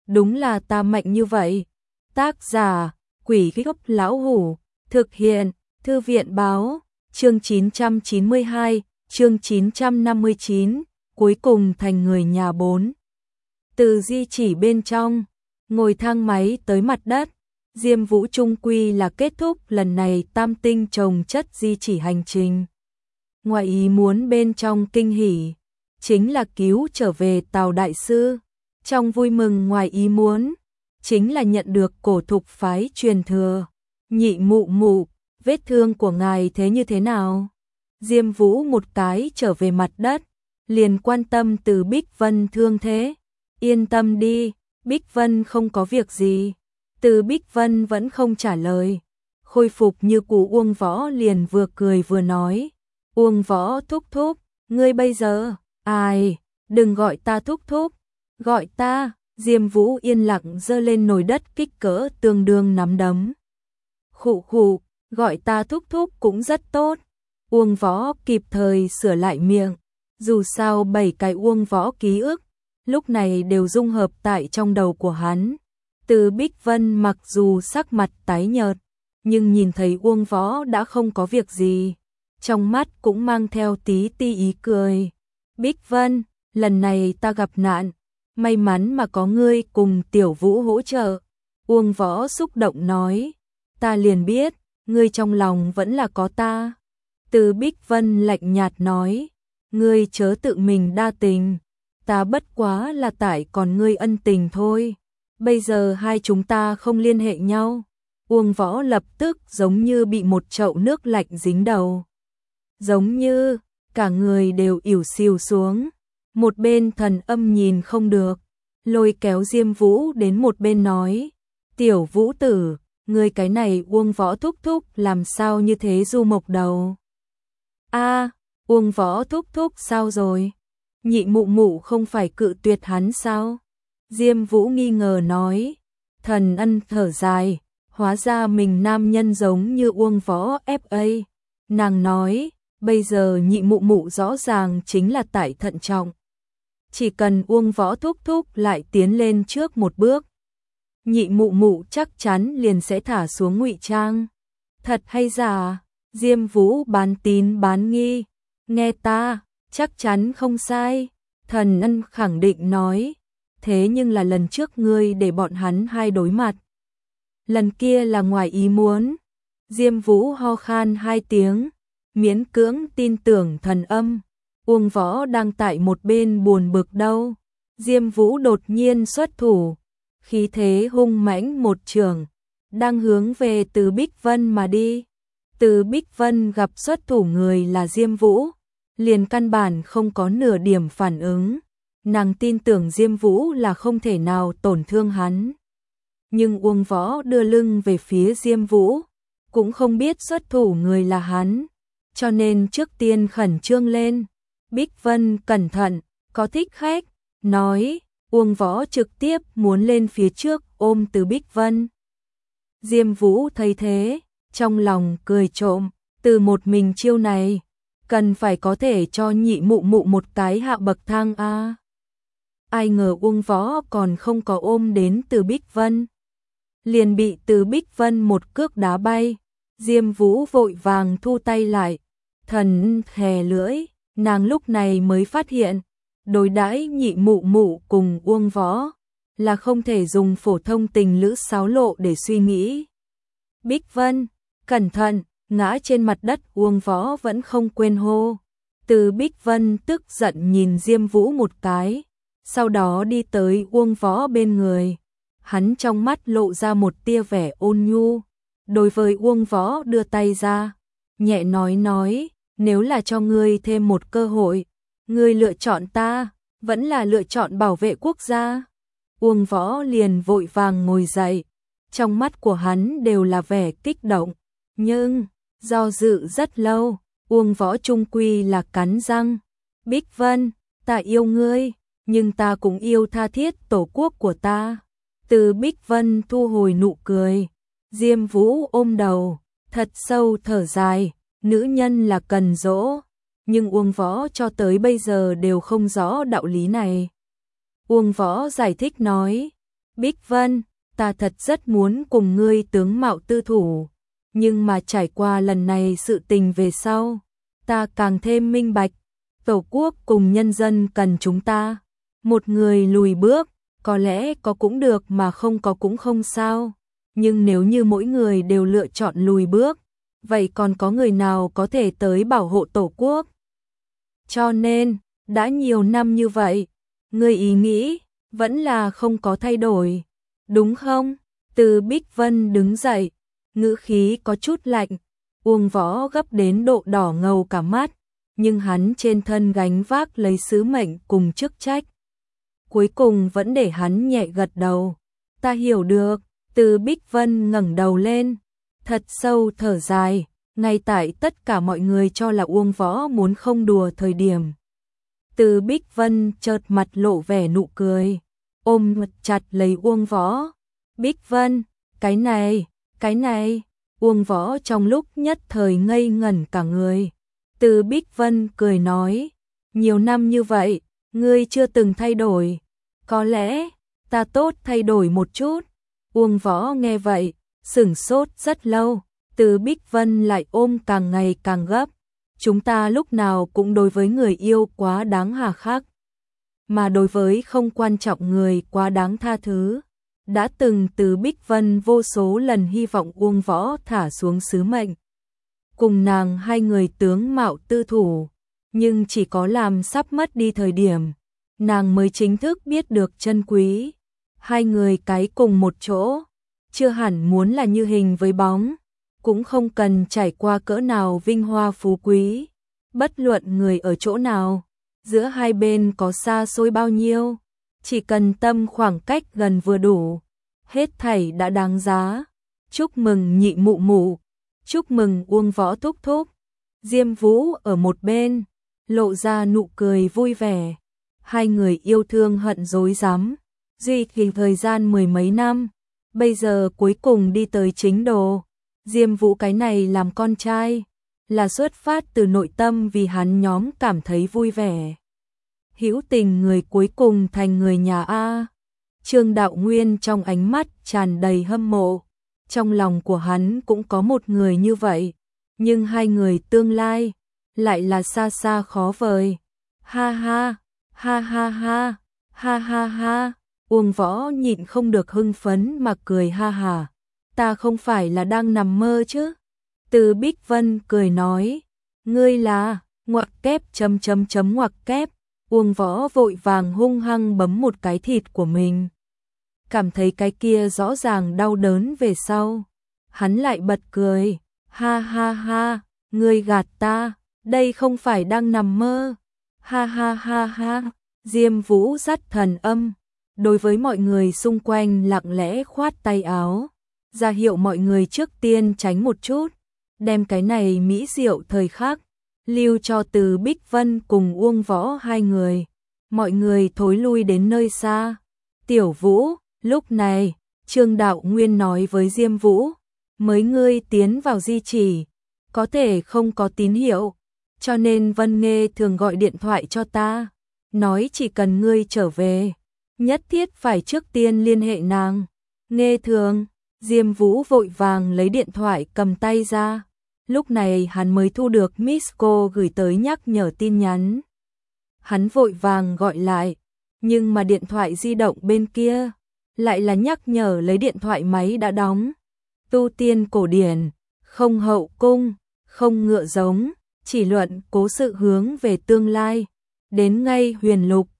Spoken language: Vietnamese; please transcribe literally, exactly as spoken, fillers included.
đúng là ta mạnh như vậy. Tác giả, Quỷ Gốc Lão Hủ, thực hiện, Thư viện báo, chương chín trăm chín mươi hai, chương chín trăm năm mươi chín, cuối cùng thành người nhà bốn. Từ di chỉ bên trong, ngồi thang máy tới mặt đất, Diêm Vũ trung quy là kết thúc lần này tam tinh trồng chất di chỉ hành trình. Ngoài ý muốn bên trong kinh hỉ, chính là cứu trở về Tào Đại Sư. Trong vui mừng ngoài ý muốn, chính là nhận được cổ thục phái truyền thừa. Nhị mụ mụ, vết thương của ngài thế như thế nào? Diêm Vũ một cái trở về mặt đất, liền quan tâm Từ Bích Vân thương thế. Yên tâm đi, Bích Vân không có việc gì. Từ Bích Vân vẫn không trả lời. Khôi phục như cũ Uông Võ liền vừa cười vừa nói. Uông Võ thúc thúc, ngươi bây giờ, ai, đừng gọi ta thúc thúc, gọi ta. Diêm Vũ yên lặng giơ lên nồi đất kích cỡ tương đương nắm đấm. Khụ khụ, gọi ta thúc thúc cũng rất tốt. Uông Võ kịp thời sửa lại miệng. Dù sao bảy cái Uông Võ ký ức, lúc này đều dung hợp tại trong đầu của hắn. Từ Bích Vân mặc dù sắc mặt tái nhợt, nhưng nhìn thấy Uông Võ đã không có việc gì, trong mắt cũng mang theo tí ti ý cười. Bích Vân, lần này ta gặp nạn, may mắn mà có ngươi cùng Tiểu Vũ hỗ trợ. Uông Võ xúc động nói, ta liền biết, ngươi trong lòng vẫn là có ta. Từ Bích Vân lạnh nhạt nói, ngươi chớ tự mình đa tình, ta bất quá là tại còn ngươi ân tình thôi. Bây giờ hai chúng ta không liên hệ nhau. Uông Võ lập tức giống như bị một chậu nước lạnh dính đầu. Giống như cả người đều ỉu xìu xuống. Một bên Thần Âm nhìn không được, lôi kéo Diêm Vũ đến một bên nói, Tiểu Vũ tử, ngươi cái này Uông Võ thúc thúc làm sao như thế du mộc đầu. A, Uông Võ thúc thúc sao rồi? Nhị mụ mụ không phải cự tuyệt hắn sao? Diêm Vũ nghi ngờ nói. Thần Ân thở dài, hóa ra mình nam nhân giống như Uông Võ ép a. Nàng nói, bây giờ nhị mụ mụ rõ ràng chính là tại thận trọng. Chỉ cần Uông Võ thúc thúc lại tiến lên trước một bước, nhị mụ mụ chắc chắn liền sẽ thả xuống ngụy trang. Thật hay giả? Diêm Vũ bán tín bán nghi. Nghe ta, chắc chắn không sai. Thần Ân khẳng định nói. Thế nhưng là lần trước ngươi để bọn hắn hai đối mặt. Lần kia là ngoài ý muốn. Diêm Vũ ho khan hai tiếng, miễn cưỡng tin tưởng Thần Âm. Uông Võ đang tại một bên buồn bực đâu. Diêm Vũ đột nhiên xuất thủ, khí thế hung mãnh một trường, đang hướng về Từ Bích Vân mà đi. Từ Bích Vân gặp xuất thủ người là Diêm Vũ, liền căn bản không có nửa điểm phản ứng. Nàng tin tưởng Diêm Vũ là không thể nào tổn thương hắn. Nhưng Uông Võ đưa lưng về phía Diêm Vũ, cũng không biết xuất thủ người là hắn, cho nên trước tiên khẩn trương lên. Bích Vân cẩn thận, có thích khách, nói. Uông Võ trực tiếp muốn lên phía trước ôm Từ Bích Vân. Diêm Vũ thấy thế, trong lòng cười trộm, từ một mình chiêu này, cần phải có thể cho nhị mụ mụ một cái hạ bậc thang a. Ai ngờ Uông Võ còn không có ôm đến Từ Bích Vân, liền bị Từ Bích Vân một cước đá bay. Diêm Vũ vội vàng thu tay lại, Thần thè lưỡi, nàng lúc này mới phát hiện, đối đãi nhị mụ mụ cùng Uông Võ là không thể dùng phổ thông tình lữ sáo lộ để suy nghĩ. Bích Vân, cẩn thận, ngã trên mặt đất. Uông Võ vẫn không quên hô. Từ Bích Vân tức giận nhìn Diêm Vũ một cái, sau đó đi tới Uông Võ bên người. Hắn trong mắt lộ ra một tia vẻ ôn nhu, đối với Uông Võ đưa tay ra, nhẹ nói nói, nếu là cho ngươi thêm một cơ hội, ngươi lựa chọn ta, vẫn là lựa chọn bảo vệ quốc gia? Uông Võ liền vội vàng ngồi dậy, trong mắt của hắn đều là vẻ kích động, nhưng do dự rất lâu, Uông Võ trung quy là cắn răng. Bích Vân, ta yêu ngươi, nhưng ta cũng yêu tha thiết tổ quốc của ta. Từ Bích Vân thu hồi nụ cười, Diêm Vũ ôm đầu, thật sâu thở dài, nữ nhân là cần dỗ, nhưng Uông Võ cho tới bây giờ đều không rõ đạo lý này. Uông Võ giải thích nói, Bích Vân, ta thật rất muốn cùng ngươi tướng mạo tư thủ, nhưng mà trải qua lần này sự tình về sau, ta càng thêm minh bạch, Tổ quốc cùng nhân dân cần chúng ta. Một người lùi bước, có lẽ có cũng được mà không có cũng không sao, nhưng nếu như mỗi người đều lựa chọn lùi bước, vậy còn có người nào có thể tới bảo hộ Tổ quốc? Cho nên, đã nhiều năm như vậy, ngươi ý nghĩ vẫn là không có thay đổi, đúng không? Từ Bích Vân đứng dậy, ngữ khí có chút lạnh, Uông Võ gấp đến độ đỏ ngầu cả mắt, nhưng hắn trên thân gánh vác lấy sứ mệnh cùng chức trách. Cuối cùng vẫn để hắn nhẹ gật đầu. Ta hiểu được. Từ Bích Vân ngẩng đầu lên, thật sâu thở dài, ngay tại tất cả mọi người cho là Uông Võ muốn không đùa thời điểm. Từ Bích Vân chợt mặt lộ vẻ nụ cười, ôm chặt lấy Uông Võ. Bích Vân, cái này, cái này, Uông Võ trong lúc nhất thời ngây ngẩn cả người. Từ Bích Vân cười nói, nhiều năm như vậy, ngươi chưa từng thay đổi, có lẽ ta tốt thay đổi một chút. Uông Võ nghe vậy, sửng sốt rất lâu, Từ Bích Vân lại ôm càng ngày càng gấp. Chúng ta lúc nào cũng đối với người yêu quá đáng hà khắc, mà đối với không quan trọng người quá đáng tha thứ. Đã từng Từ Bích Vân vô số lần hy vọng Uông Võ thả xuống sứ mệnh, cùng nàng hai người tướng mạo tư thủ, nhưng chỉ có làm sắp mất đi thời điểm, nàng mới chính thức biết được chân quý. Hai người cái cùng một chỗ, chưa hẳn muốn là như hình với bóng, cũng không cần trải qua cỡ nào vinh hoa phú quý, bất luận người ở chỗ nào, giữa hai bên có xa xôi bao nhiêu, chỉ cần tâm khoảng cách gần vừa đủ, hết thảy đã đáng giá. Chúc mừng Nhị mụ mụ, chúc mừng Uông Võ thúc thúc. Diêm Vũ ở một bên, lộ ra nụ cười vui vẻ. Hai người yêu thương hận dối rắm duy trì thời gian mười mấy năm, bây giờ cuối cùng đi tới chính đồ. Diêm Vũ cái này làm con trai, là xuất phát từ nội tâm vì hắn nhóm cảm thấy vui vẻ. Hữu tình người cuối cùng thành người nhà A. Trương Đạo Nguyên trong ánh mắt tràn đầy hâm mộ, trong lòng của hắn cũng có một người như vậy, nhưng hai người tương lai lại là xa xa khó vời. Ha ha, ha ha ha, ha ha ha. Uông Võ nhịn không được hưng phấn mà cười ha hà. Ta không phải là đang nằm mơ chứ? Từ Bích Vân cười nói, ngươi là, ngoặc kép chấm chấm chấm ngoặc kép. Uông Võ vội vàng hung hăng bấm một cái thịt của mình. Cảm thấy cái kia rõ ràng đau đớn về sau. Hắn lại bật cười, ha ha ha, ngươi gạt ta, đây không phải đang nằm mơ. Ha ha ha ha, Diêm Vũ dắt thần âm. Đối với mọi người xung quanh lặng lẽ khoát tay áo, ra hiệu mọi người trước tiên tránh một chút, đem cái này mỹ diệu thời khắc lưu cho Từ Bích Vân cùng Uông Võ hai người. Mọi người thối lui đến nơi xa. Tiểu Vũ, lúc này, Trương Đạo Nguyên nói với Diêm Vũ, mới ngươi tiến vào di chỉ, có thể không có tín hiệu, cho nên Vân Nghê thường gọi điện thoại cho ta, nói chỉ cần ngươi trở về, nhất thiết phải trước tiên liên hệ nàng. Nghê thường, Diêm Vũ vội vàng lấy điện thoại cầm tay ra. Lúc này hắn mới thu được Miss cô gửi tới nhắc nhở tin nhắn. Hắn vội vàng gọi lại, nhưng mà điện thoại di động bên kia lại là nhắc nhở lấy điện thoại máy đã đóng. Tu tiên cổ điển, không hậu cung, không ngựa giống, chỉ luận cố sự hướng về tương lai. Đến ngay huyền lục,